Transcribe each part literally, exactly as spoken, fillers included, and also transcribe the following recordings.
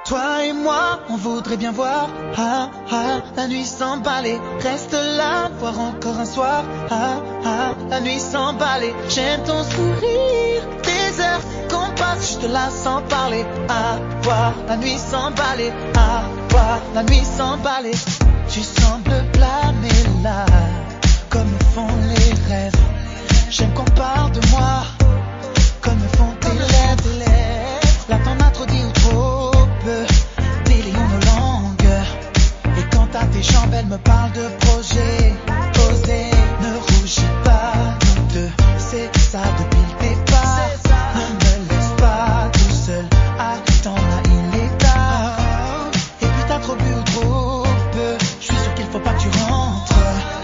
Toi et moi, on voudrait bien voir ah, ah, la nuit s'emballer. Reste là, voir encore un soir ah, ah, la nuit s'emballer. J'aime ton sourire, des heures qu'on passe juste là sans parler. Ah, voir la nuit s'emballer, ah, voir la nuit s'emballer. Tu sembles blâmer là, comme font les rêves. J'aime qu'on parle de moi, comme font tes lèvres. Là t'en as trop dit ou trop peu, délions nos langues. Et quant à tes jambes, elles me parlent de projet. Oser, ne rougis pas, nous deux, c'est ça depuis le départ. Ne me laisse pas tout seul, attends là il est tard. Et puis t'as trop bu ou trop peu, je suis sûr qu'il faut pas que tu rentres.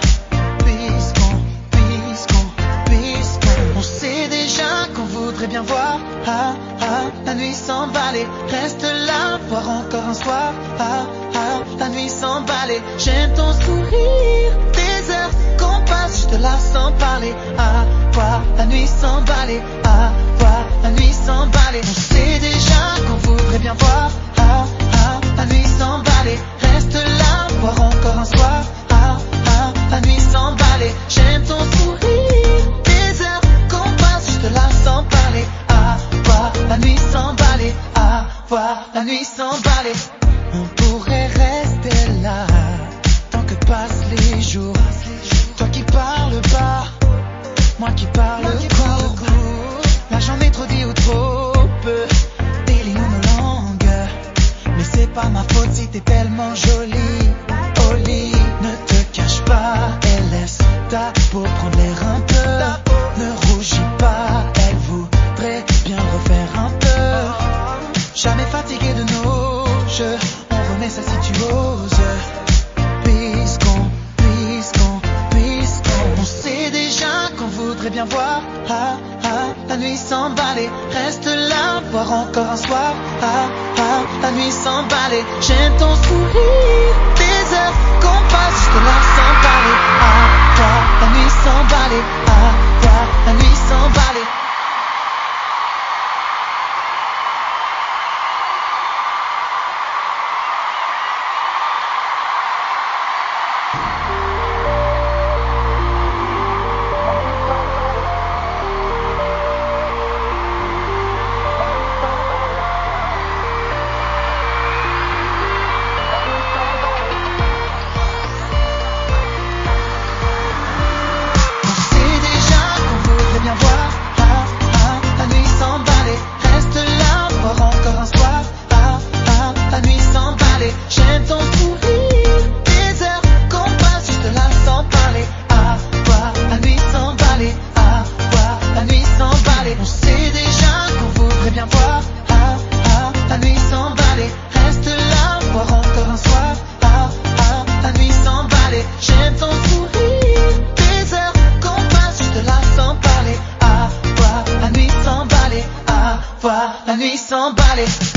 Puisqu'on, puisqu'on, puisqu'on, on sait déjà qu'on voudrait bien voir ah, ah, la nuit s'emballer. Reste là, voir encore un soir ah, ah, la nuit s'emballer. J'aime ton sourire, des heures qu'on passe juste là sans parler. Ah, voir la nuit s'emballer, ah, voir la nuit s'emballer. On sait déjà qu'on voudrait bien voir ah, ah, la nuit s'emballer. Reste là, voir encore un soir ah, ah, la nuit s'emballer. J'aime ton sourire, des heures qu'on passe juste là sans parler. Ah, voir la nuit s'emballer, ah, voir la nuit s'emballer. On pourrait rester là tant que passent les jours. Toi qui parles bas, moi qui parle court. Là j'en ai trop dit ou trop peu, délions nos langues. Mais c'est pas ma faute si t'es tellement jolie. Au lit, ne te cache pas et laisse ta peau prendre l'air un peu. Ne rougis pas, elle voudrait bien refaire un peu. Jamais fatigué de nos jeux, on remet ça si tu oses. Puisqu'on, puisqu'on, puisqu'on, on sait déjà qu'on voudrait bien voir ah, ah, la nuit s'emballer. Reste là, voir encore un soir ah, ah, la nuit s'emballer. J'aime ton sourire, des heures qu'on passe juste là sans parler. Ah, voir la nuit s'emballer, ah, voir la nuit s'emballer. La nuit s'emballer.